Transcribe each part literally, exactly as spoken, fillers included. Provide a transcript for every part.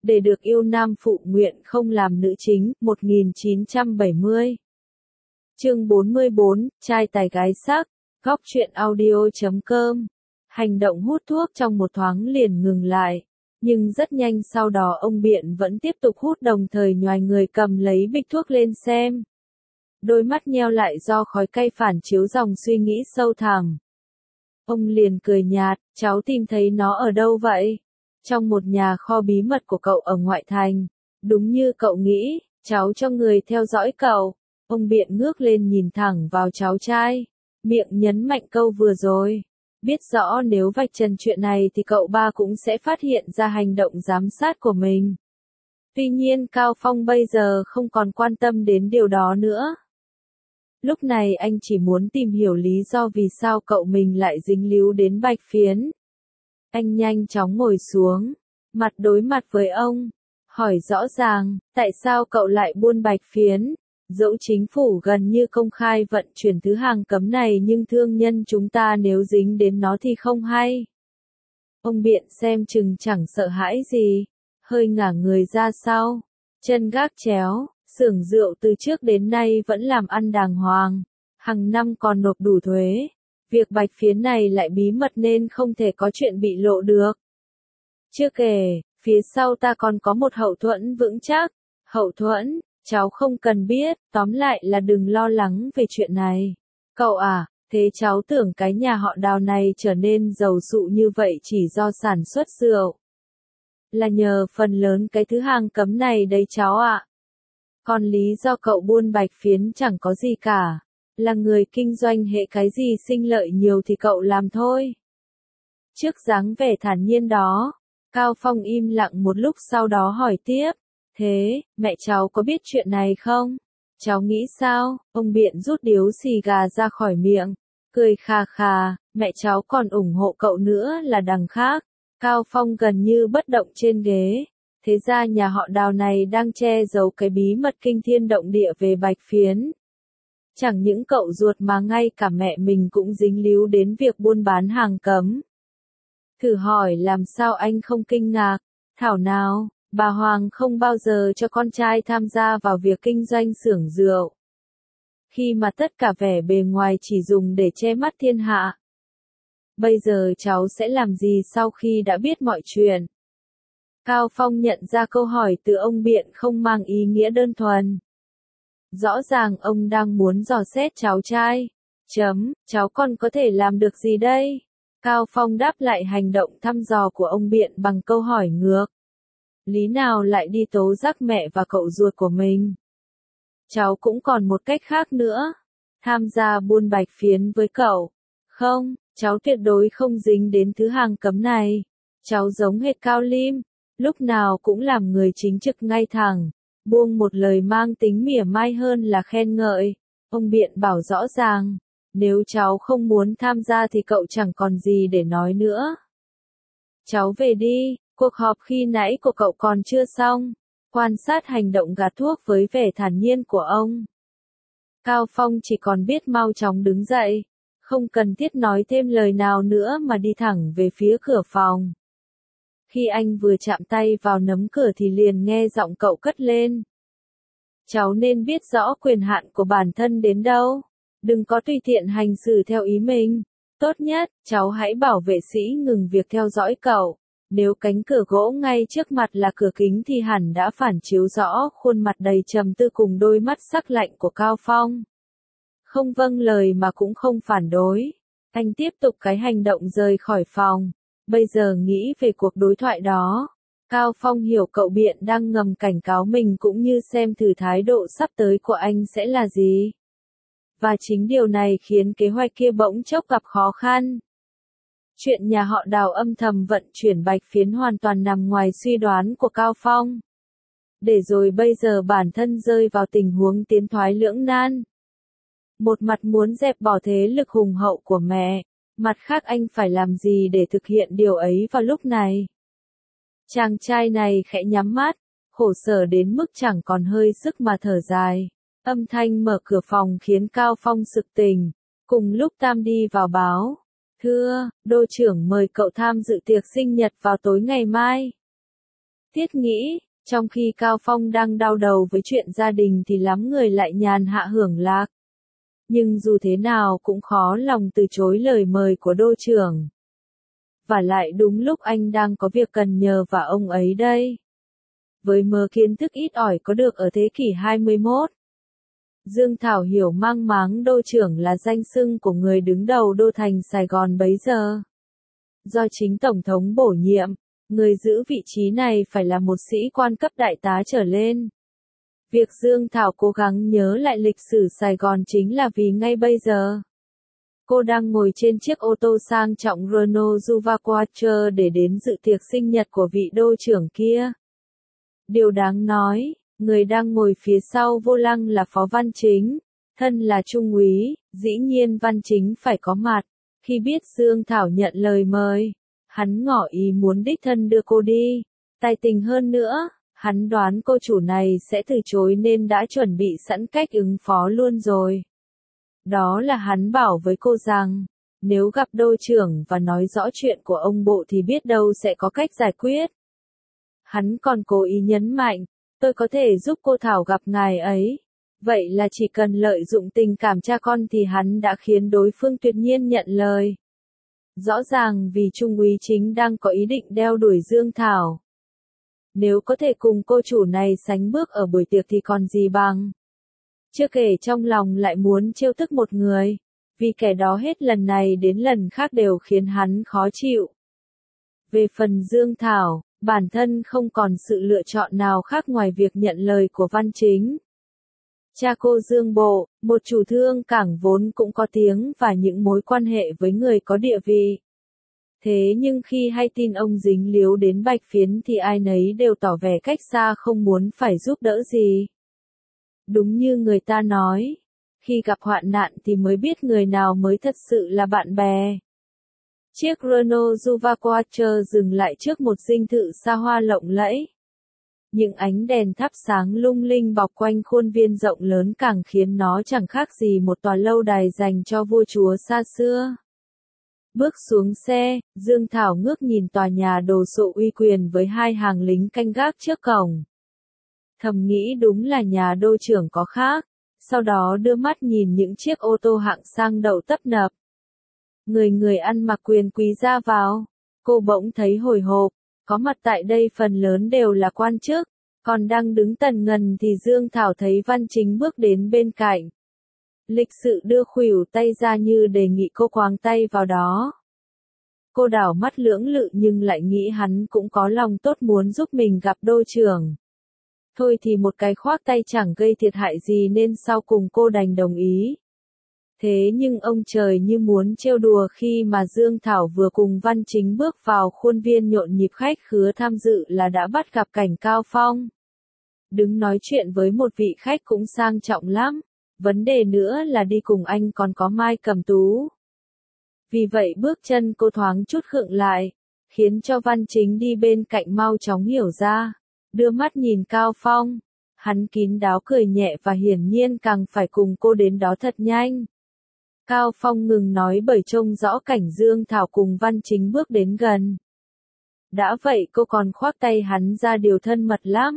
để được yêu nam phụ nguyện không làm nữ chính, một nghìn chín trăm bảy mươi. Chương bốn mươi bốn, trai tài gái sắc, góc truyện audio chấm com. Hành động hút thuốc trong một thoáng liền ngừng lại, nhưng rất nhanh sau đó ông Biện vẫn tiếp tục hút đồng thời nhoài người cầm lấy bịch thuốc lên xem. Đôi mắt nheo lại do khói cay phản chiếu dòng suy nghĩ sâu thẳm. Ông liền cười nhạt, cháu tìm thấy nó ở đâu vậy? Trong một nhà kho bí mật của cậu ở ngoại thành. Đúng như cậu nghĩ, cháu cho người theo dõi cậu. Ông Biện ngước lên nhìn thẳng vào cháu trai, miệng nhấn mạnh câu vừa rồi. Biết rõ nếu vạch trần chuyện này thì cậu ba cũng sẽ phát hiện ra hành động giám sát của mình. Tuy nhiên Cao Phong bây giờ không còn quan tâm đến điều đó nữa. Lúc này anh chỉ muốn tìm hiểu lý do vì sao cậu mình lại dính líu đến Bạch Phiến. Anh nhanh chóng ngồi xuống, mặt đối mặt với ông, hỏi rõ ràng, tại sao cậu lại buôn Bạch Phiến? Dẫu chính phủ gần như công khai vận chuyển thứ hàng cấm này nhưng thương nhân chúng ta nếu dính đến nó thì không hay. Ông Biện xem chừng chẳng sợ hãi gì, hơi ngả người ra sau, chân gác chéo, xưởng rượu từ trước đến nay vẫn làm ăn đàng hoàng, hàng năm còn nộp đủ thuế. Việc Bạch Phiến này lại bí mật nên không thể có chuyện bị lộ được. Chưa kể, phía sau ta còn có một hậu thuẫn vững chắc. Hậu thuẫn, cháu không cần biết, tóm lại là đừng lo lắng về chuyện này. Cậu à, thế cháu tưởng cái nhà họ Đào này trở nên giàu sụ như vậy chỉ do sản xuất rượu. Là nhờ phần lớn cái thứ hàng cấm này đấy cháu ạ. Còn lý do cậu buôn Bạch Phiến chẳng có gì cả. Là người kinh doanh hệ cái gì sinh lợi nhiều thì cậu làm thôi. Trước dáng vẻ thản nhiên đó, Cao Phong im lặng một lúc sau đó hỏi tiếp. Thế, mẹ cháu có biết chuyện này không? Cháu nghĩ sao? Ông Biện rút điếu xì gà ra khỏi miệng, cười khà khà, mẹ cháu còn ủng hộ cậu nữa là đằng khác. Cao Phong gần như bất động trên ghế. Thế ra nhà họ Đào này đang che giấu cái bí mật kinh thiên động địa về Bạch Phiến. Chẳng những cậu ruột mà ngay cả mẹ mình cũng dính líu đến việc buôn bán hàng cấm. Thử hỏi làm sao anh không kinh ngạc, thảo nào, bà Hoàng không bao giờ cho con trai tham gia vào việc kinh doanh xưởng rượu. Khi mà tất cả vẻ bề ngoài chỉ dùng để che mắt thiên hạ. Bây giờ cháu sẽ làm gì sau khi đã biết mọi chuyện? Cao Phong nhận ra câu hỏi từ ông Biện không mang ý nghĩa đơn thuần. Rõ ràng ông đang muốn dò xét cháu trai. Chấm, cháu còn có thể làm được gì đây? Cao Phong đáp lại hành động thăm dò của ông Biện bằng câu hỏi ngược. Lý nào lại đi tố giác mẹ và cậu ruột của mình? Cháu cũng còn một cách khác nữa. Tham gia buôn Bạch Phiến với cậu. Không, cháu tuyệt đối không dính đến thứ hàng cấm này. Cháu giống hệt Cao Lim, lúc nào cũng làm người chính trực ngay thẳng. Buông một lời mang tính mỉa mai hơn là khen ngợi. Ông Biện bảo rõ ràng, nếu cháu không muốn tham gia thì cậu chẳng còn gì để nói nữa. Cháu về đi, cuộc họp khi nãy của cậu còn chưa xong. Quan sát hành động gạt thuốc với vẻ thản nhiên của ông. Cao Phong chỉ còn biết mau chóng đứng dậy, không cần thiết nói thêm lời nào nữa mà đi thẳng về phía cửa phòng. Khi anh vừa chạm tay vào nấm cửa thì liền nghe giọng cậu cất lên. Cháu nên biết rõ quyền hạn của bản thân đến đâu. Đừng có tùy tiện hành xử theo ý mình. Tốt nhất, cháu hãy bảo vệ sĩ ngừng việc theo dõi cậu. Nếu cánh cửa gỗ ngay trước mặt là cửa kính thì hẳn đã phản chiếu rõ khuôn mặt đầy trầm tư cùng đôi mắt sắc lạnh của Cao Phong. Không vâng lời mà cũng không phản đối. Anh tiếp tục cái hành động rời khỏi phòng. Bây giờ nghĩ về cuộc đối thoại đó. Cao Phong hiểu cậu Biện đang ngầm cảnh cáo mình cũng như xem thử thái độ sắp tới của anh sẽ là gì. Và chính điều này khiến kế hoạch kia bỗng chốc gặp khó khăn. Chuyện nhà họ Đào âm thầm vận chuyển Bạch Phiến hoàn toàn nằm ngoài suy đoán của Cao Phong. Để rồi bây giờ bản thân rơi vào tình huống tiến thoái lưỡng nan. Một mặt muốn dẹp bỏ thế lực hùng hậu của mẹ, mặt khác anh phải làm gì để thực hiện điều ấy vào lúc này. Chàng trai này khẽ nhắm mắt, khổ sở đến mức chẳng còn hơi sức mà thở dài. Âm thanh mở cửa phòng khiến Cao Phong sực tỉnh. Cùng lúc Tam đi vào báo. Thưa, đô trưởng mời cậu tham dự tiệc sinh nhật vào tối ngày mai. Thiết nghĩ, trong khi Cao Phong đang đau đầu với chuyện gia đình thì lắm người lại nhàn hạ hưởng lạc. Nhưng dù thế nào cũng khó lòng từ chối lời mời của đô trưởng. Và lại đúng lúc anh đang có việc cần nhờ và ông ấy đây. Với mớ kiến thức ít ỏi có được ở thế kỷ hai mươi mốt. Dương Thảo hiểu mang máng đô trưởng là danh xưng của người đứng đầu đô thành Sài Gòn bấy giờ. Do chính Tổng thống bổ nhiệm, người giữ vị trí này phải là một sĩ quan cấp đại tá trở lên. Việc Dương Thảo cố gắng nhớ lại lịch sử Sài Gòn chính là vì ngay bây giờ, cô đang ngồi trên chiếc ô tô sang trọng Renault Juva Quattro để đến dự tiệc sinh nhật của vị đô trưởng kia. Điều đáng nói, người đang ngồi phía sau vô lăng là Phó Văn Chính, thân là trung úy, dĩ nhiên Văn Chính phải có mặt. Khi biết Dương Thảo nhận lời mời, hắn ngỏ ý muốn đích thân đưa cô đi. Tài tình hơn nữa, hắn đoán cô chủ này sẽ từ chối nên đã chuẩn bị sẵn cách ứng phó luôn rồi. Đó là hắn bảo với cô rằng, nếu gặp đô trưởng và nói rõ chuyện của ông bộ thì biết đâu sẽ có cách giải quyết. Hắn còn cố ý nhấn mạnh, tôi có thể giúp cô Thảo gặp ngài ấy. Vậy là chỉ cần lợi dụng tình cảm cha con thì hắn đã khiến đối phương tuyệt nhiên nhận lời. Rõ ràng vì Trung úy Chính đang có ý định đeo đuổi Dương Thảo. Nếu có thể cùng cô chủ này sánh bước ở buổi tiệc thì còn gì bằng. Chưa kể trong lòng lại muốn trêu tức một người, vì kẻ đó hết lần này đến lần khác đều khiến hắn khó chịu. Về phần Dương Thảo, bản thân không còn sự lựa chọn nào khác ngoài việc nhận lời của Văn Chính. Cha cô Dương Bộ, một chủ thương cảng vốn cũng có tiếng và những mối quan hệ với người có địa vị. Thế nhưng khi hay tin ông dính líu đến Bạch Phiến thì ai nấy đều tỏ vẻ cách xa không muốn phải giúp đỡ gì. Đúng như người ta nói, khi gặp hoạn nạn thì mới biết người nào mới thật sự là bạn bè. Chiếc Renault Juva Quattro dừng lại trước một dinh thự xa hoa lộng lẫy. Những ánh đèn thắp sáng lung linh bọc quanh khuôn viên rộng lớn càng khiến nó chẳng khác gì một tòa lâu đài dành cho vua chúa xa xưa. Bước xuống xe, Dương Thảo ngước nhìn tòa nhà đồ sộ uy quyền với hai hàng lính canh gác trước cổng. Thầm nghĩ đúng là nhà đô trưởng có khác, sau đó đưa mắt nhìn những chiếc ô tô hạng sang đậu tấp nập. Người người ăn mặc quyền quý ra vào, cô bỗng thấy hồi hộp, có mặt tại đây phần lớn đều là quan chức, còn đang đứng tần ngần thì Dương Thảo thấy Văn Chính bước đến bên cạnh. Lịch sự đưa khuỷu tay ra như đề nghị cô quàng tay vào đó. Cô đảo mắt lưỡng lự nhưng lại nghĩ hắn cũng có lòng tốt muốn giúp mình gặp đô trưởng. Thôi thì một cái khoác tay chẳng gây thiệt hại gì nên sau cùng cô đành đồng ý. Thế nhưng ông trời như muốn trêu đùa khi mà Dương Thảo vừa cùng Văn Chính bước vào khuôn viên nhộn nhịp khách khứa tham dự là đã bắt gặp cảnh Cao Phong. Đứng nói chuyện với một vị khách cũng sang trọng lắm, vấn đề nữa là đi cùng anh còn có Mai Cẩm Tú. Vì vậy bước chân cô thoáng chút khựng lại, khiến cho Văn Chính đi bên cạnh mau chóng hiểu ra, đưa mắt nhìn Cao Phong. Hắn kín đáo cười nhẹ và hiển nhiên càng phải cùng cô đến đó thật nhanh. Cao Phong ngừng nói bởi trông rõ cảnh Dương Thảo cùng Văn Chính bước đến gần. Đã vậy cô còn khoác tay hắn ra điều thân mật lắm.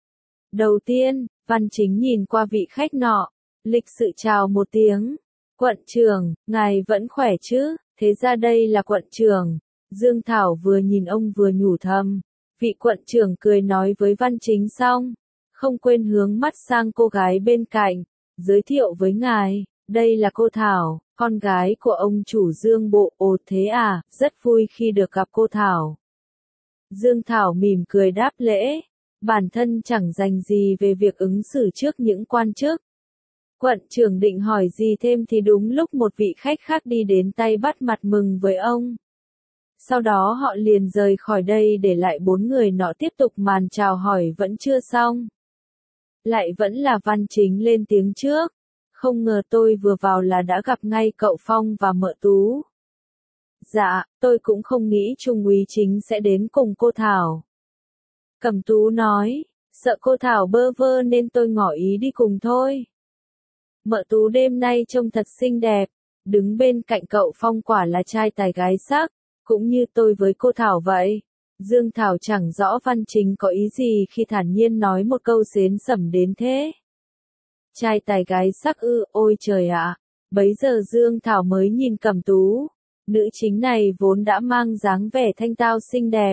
Đầu tiên, Văn Chính nhìn qua vị khách nọ, lịch sự chào một tiếng. Quận trưởng, ngài vẫn khỏe chứ, thế ra đây là quận trưởng. Dương Thảo vừa nhìn ông vừa nhủ thầm. Vị quận trưởng cười nói với Văn Chính xong, không quên hướng mắt sang cô gái bên cạnh, giới thiệu với ngài, đây là cô Thảo, con gái của ông chủ Dương Bộ. Ồ thế à, rất vui khi được gặp cô Thảo. Dương Thảo mỉm cười đáp lễ, bản thân chẳng dành gì về việc ứng xử trước những quan chức. Quận trưởng định hỏi gì thêm thì đúng lúc một vị khách khác đi đến tay bắt mặt mừng với ông. Sau đó họ liền rời khỏi đây để lại bốn người nọ tiếp tục màn chào hỏi vẫn chưa xong. Lại vẫn là Văn Chính lên tiếng trước. Không ngờ tôi vừa vào là đã gặp ngay cậu Phong và mợ Tú. Dạ, tôi cũng không nghĩ Trung úy Chính sẽ đến cùng cô Thảo. Cẩm Tú nói, sợ cô Thảo bơ vơ nên tôi ngỏ ý đi cùng thôi. Mợ Tú đêm nay trông thật xinh đẹp, đứng bên cạnh cậu Phong quả là trai tài gái sắc, cũng như tôi với cô Thảo vậy. Dương Thảo chẳng rõ Văn Chính có ý gì khi thản nhiên nói một câu xến sẩm đến thế. Trai tài gái sắc ư, ôi trời ạ. Bấy giờ Dương Thảo mới nhìn Cẩm Tú. Nữ chính này vốn đã mang dáng vẻ thanh tao xinh đẹp.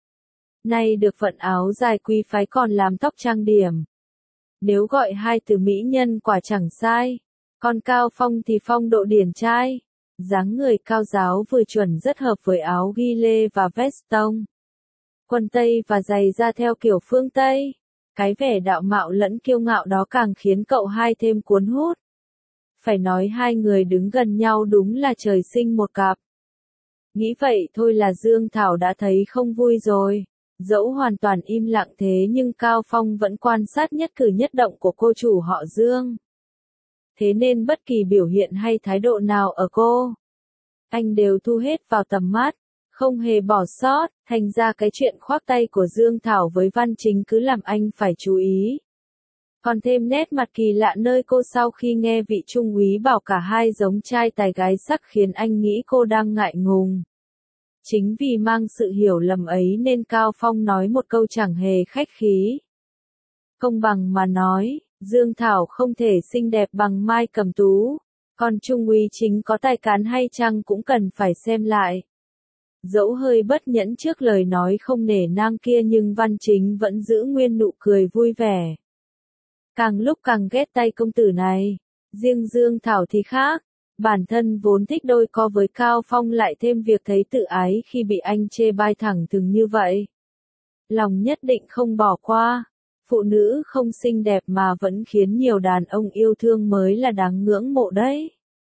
Nay được vận áo dài quý phái còn làm tóc trang điểm. Nếu gọi hai từ mỹ nhân quả chẳng sai. Còn Cao Phong thì phong độ điển trai. Dáng người cao giáo vừa chuẩn rất hợp với áo ghi lê và vest tông. Quần tây và giày da theo kiểu phương Tây. Cái vẻ đạo mạo lẫn kiêu ngạo đó càng khiến cậu hai thêm cuốn hút. Phải nói hai người đứng gần nhau đúng là trời sinh một cặp. Nghĩ vậy thôi là Dương Thảo đã thấy không vui rồi. Dẫu hoàn toàn im lặng thế nhưng Cao Phong vẫn quan sát nhất cử nhất động của cô chủ họ Dương. Thế nên bất kỳ biểu hiện hay thái độ nào ở cô, anh đều thu hết vào tầm mắt, không hề bỏ sót, thành ra cái chuyện khoác tay của Dương Thảo với Văn Chính cứ làm anh phải chú ý. Còn thêm nét mặt kỳ lạ nơi cô sau khi nghe vị trung úy bảo cả hai giống trai tài gái sắc khiến anh nghĩ cô đang ngại ngùng. Chính vì mang sự hiểu lầm ấy nên Cao Phong nói một câu chẳng hề khách khí. Công bằng mà nói, Dương Thảo không thể xinh đẹp bằng Mai Cẩm Tú, còn trung úy Chính có tài cán hay chăng cũng cần phải xem lại. Dẫu hơi bất nhẫn trước lời nói không nể nang kia nhưng Văn Chính vẫn giữ nguyên nụ cười vui vẻ. Càng lúc càng ghét tay công tử này, riêng Dương Thảo thì khác. Bản thân vốn thích đôi co với Cao Phong lại thêm việc thấy tự ái khi bị anh chê bai thẳng thừng như vậy. Lòng nhất định không bỏ qua. Phụ nữ không xinh đẹp mà vẫn khiến nhiều đàn ông yêu thương mới là đáng ngưỡng mộ đấy.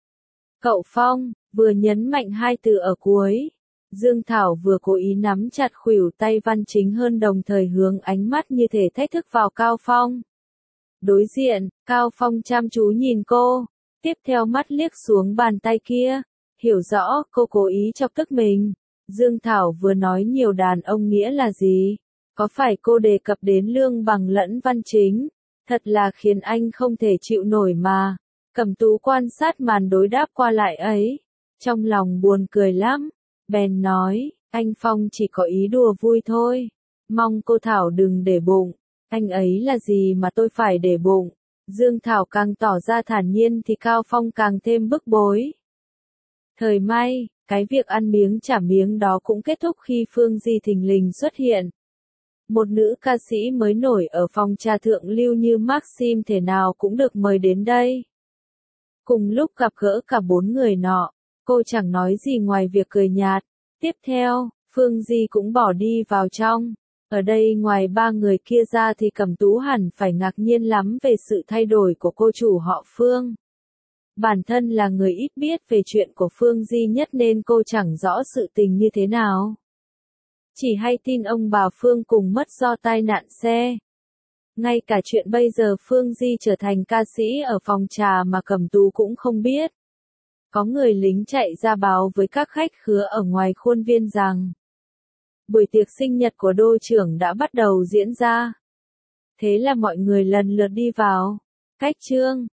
Cậu Phong, vừa nhấn mạnh hai từ ở cuối. Dương Thảo vừa cố ý nắm chặt khuỷu tay Văn Chính hơn đồng thời hướng ánh mắt như thể thách thức vào Cao Phong. Đối diện, Cao Phong chăm chú nhìn cô. Tiếp theo mắt liếc xuống bàn tay kia, hiểu rõ cô cố ý chọc tức mình. Dương Thảo vừa nói nhiều đàn ông nghĩa là gì? Có phải cô đề cập đến Lương Bằng lẫn Văn Chính? Thật là khiến anh không thể chịu nổi mà. Cẩm Tú quan sát màn đối đáp qua lại ấy. Trong lòng buồn cười lắm. Bèn nói, anh Phong chỉ có ý đùa vui thôi. Mong cô Thảo đừng để bụng. Anh ấy là gì mà tôi phải để bụng? Dương Thảo càng tỏ ra thản nhiên thì Cao Phong càng thêm bức bối. Thời may, cái việc ăn miếng trả miếng đó cũng kết thúc khi Phương Di thình lình xuất hiện. Một nữ ca sĩ mới nổi ở phòng trà thượng lưu như Maxim thể nào cũng được mời đến đây. Cùng lúc gặp gỡ cả bốn người nọ, cô chẳng nói gì ngoài việc cười nhạt. Tiếp theo, Phương Di cũng bỏ đi vào trong. Ở đây ngoài ba người kia ra thì Cẩm Tú hẳn phải ngạc nhiên lắm về sự thay đổi của cô chủ họ Phương. Bản thân là người ít biết về chuyện của Phương Di nhất nên cô chẳng rõ sự tình như thế nào. Chỉ hay tin ông bà Phương cùng mất do tai nạn xe. Ngay cả chuyện bây giờ Phương Di trở thành ca sĩ ở phòng trà mà Cẩm Tú cũng không biết. Có người lính chạy ra báo với các khách khứa ở ngoài khuôn viên rằng buổi tiệc sinh nhật của đô trưởng đã bắt đầu diễn ra. Thế là mọi người lần lượt đi vào. Cách chương